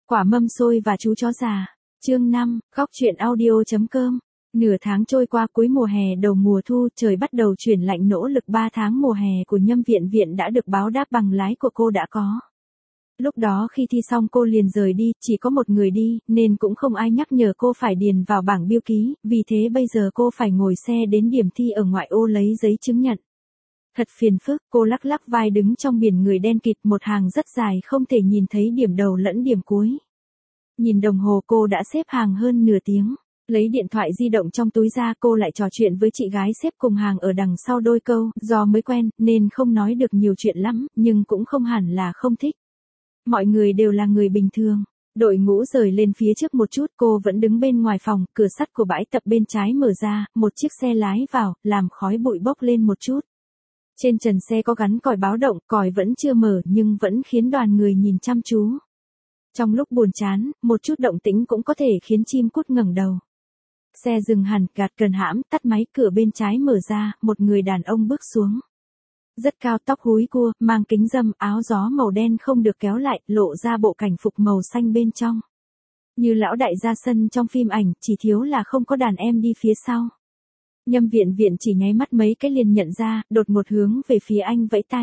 Quả mâm xôi và chú chó già. Chương 5, Góc truyện audio.com. Nửa tháng trôi qua, cuối mùa hè đầu mùa thu, trời bắt đầu chuyển lạnh, nỗ lực 3 tháng mùa hè của Nhâm Viện Viện đã được báo đáp, bằng lái của cô đã có. Lúc đó khi thi xong cô liền rời đi, chỉ có một người đi, nên cũng không ai nhắc nhở cô phải điền vào bảng biêu ký, vì thế bây giờ cô phải ngồi xe đến điểm thi ở ngoại ô lấy giấy chứng nhận. Thật phiền phức, cô lắc lắc vai đứng trong biển người đen kịt, một hàng rất dài không thể nhìn thấy điểm đầu lẫn điểm cuối. Nhìn đồng hồ, cô đã xếp hàng hơn nửa tiếng. Lấy điện thoại di động trong túi ra, cô lại trò chuyện với chị gái xếp cùng hàng ở đằng sau đôi câu, do mới quen, nên không nói được nhiều chuyện lắm, nhưng cũng không hẳn là không thích. Mọi người đều là người bình thường. Đội ngũ rời lên phía trước một chút, cô vẫn đứng bên ngoài phòng, cửa sắt của bãi tập bên trái mở ra, một chiếc xe lái vào, làm khói bụi bốc lên một chút. Trên trần xe có gắn còi báo động, còi vẫn chưa mở nhưng vẫn khiến đoàn người nhìn chăm chú. Trong lúc buồn chán, một chút động tĩnh cũng có thể khiến chim cút ngẩng đầu. Xe dừng hẳn, gạt cần hãm, tắt máy, cửa bên trái mở ra, một người đàn ông bước xuống. Rất cao, tóc húi cua, mang kính râm, áo gió màu đen không được kéo lại, lộ ra bộ cảnh phục màu xanh bên trong. Như lão đại gia sân trong phim ảnh, chỉ thiếu là không có đàn em đi phía sau. Nhâm Viện Viện chỉ nháy mắt mấy cái liền nhận ra, đột ngột hướng về phía anh vẫy tay.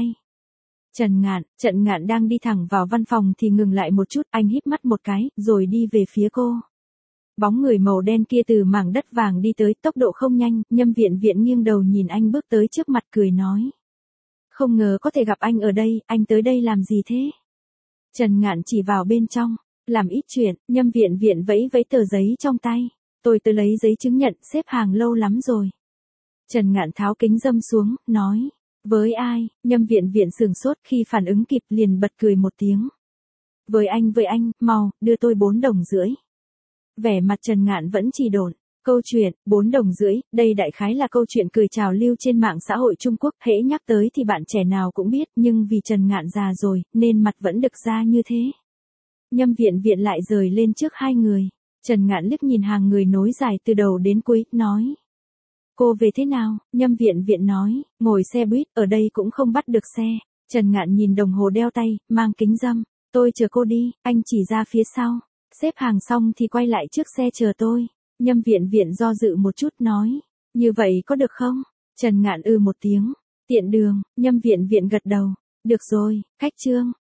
Trần Ngạn đang đi thẳng vào văn phòng thì ngừng lại một chút, anh híp mắt một cái, rồi đi về phía cô. Bóng người màu đen kia từ mảng đất vàng đi tới, tốc độ không nhanh, Nhâm Viện Viện nghiêng đầu nhìn anh bước tới trước mặt, cười nói. Không ngờ có thể gặp anh ở đây, anh tới đây làm gì thế? Trần Ngạn chỉ vào bên trong, làm ít chuyện. Nhâm Viện Viện vẫy vẫy tờ giấy trong tay. Tôi tới lấy giấy chứng nhận, xếp hàng lâu lắm rồi. Trần Ngạn tháo kính râm xuống, nói. Với ai? Nhâm Viện Viện sửng sốt, khi phản ứng kịp liền bật cười một tiếng. Với anh, mau, đưa tôi 4 đồng rưỡi. Vẻ mặt Trần Ngạn vẫn trì độn. Câu chuyện, 4 đồng rưỡi, đây đại khái là câu chuyện cười trào lưu trên mạng xã hội Trung Quốc, hễ nhắc tới thì bạn trẻ nào cũng biết, nhưng vì Trần Ngạn già rồi, nên mặt vẫn đực ra như thế. Nhâm Viện Viện lại rời lên trước hai người. Trần Ngạn liếc nhìn hàng người nối dài từ đầu đến cuối, nói. Cô về thế nào? Nhâm Viện Viện nói, ngồi xe buýt, ở đây cũng không bắt được xe. Trần Ngạn nhìn đồng hồ đeo tay, mang kính râm. Tôi chờ cô đi, anh chỉ ra phía sau. Xếp hàng xong thì quay lại trước xe chờ tôi. Nhâm Viện Viện do dự một chút, nói. Như vậy có được không? Trần Ngạn một tiếng. Tiện đường. Nhâm Viện Viện gật đầu. Được rồi, khách trương.